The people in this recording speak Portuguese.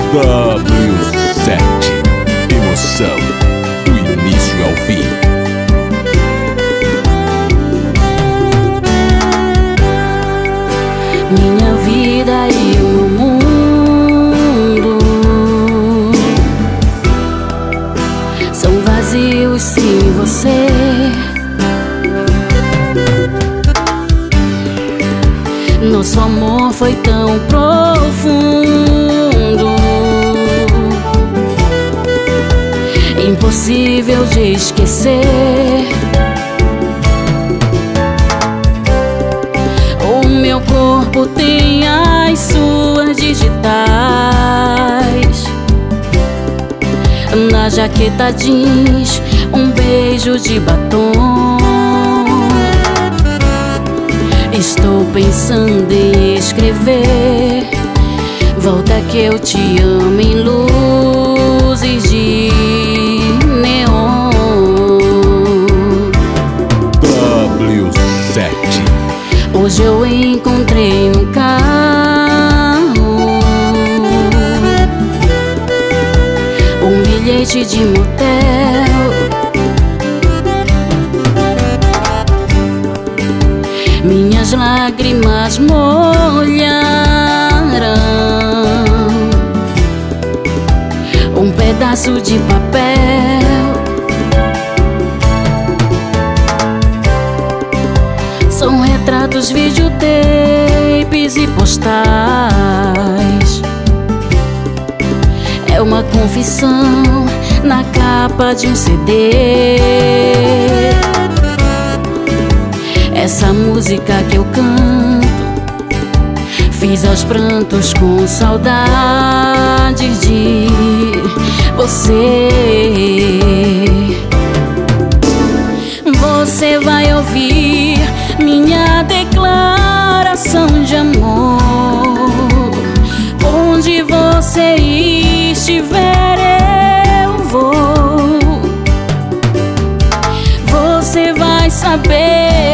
W7 Emoção do início ao fim. Minha vida e o meu mundo são vazios sem você. Nosso amor foi tão profundo, impossível de esquecer. O meu corpo tem as suas digitais. Na jaqueta jeans, um beijo de batom. Estou pensando em escrever: volta que eu te amo, em luzes de neon. W7. Hoje eu encontrei no carro um bilhete de motel. Minhas lágrimas molharam um pedaço de papel. São retratos, videotapes e postais. É uma confissão na capa de um CD. Essa música que eu canto, fiz aos prantos com saudades de você. Você vai ouvir minha declaração de amor. Onde você estiver, eu vou. Você vai saber